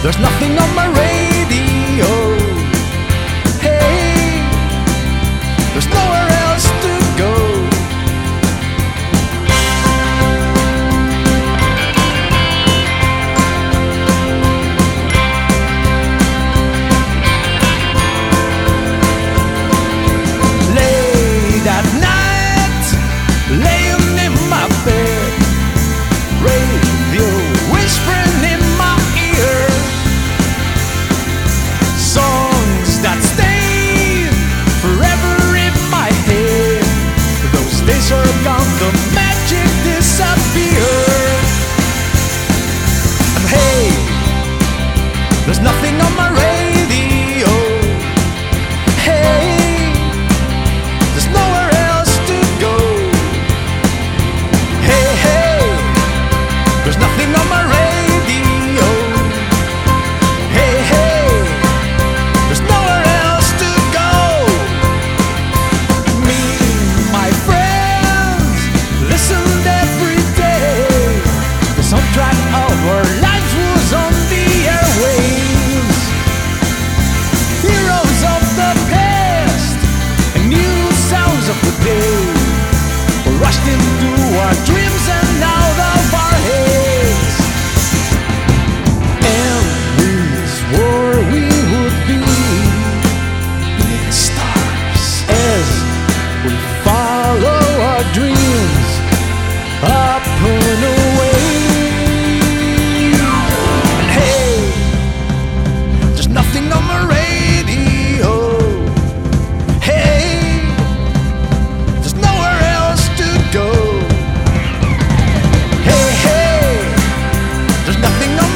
There's nothing on my radio. Hey, there's nowhere else to go. Late at night, laying in my bed, radio whispering in my ear, songs that stay forever in my head. Those days are gone, the magic disappeared. And hey, there's nothing on my radio. Hey, there's nowhere else to go. Hey, hey, there's nothing on my radio. Hey, hey, there's nowhere else to go. Me, my friends, listened every day. The soundtrack of our lives was on the airwaves. Heroes of the past and new sounds of the day were rushed into our dreams and out of our heads. And we swore we would be big stars as we follow our dreams up and away. And hey, there's nothing on my radio. Hey, there's nowhere else to go. Hey, hey, there's nothing on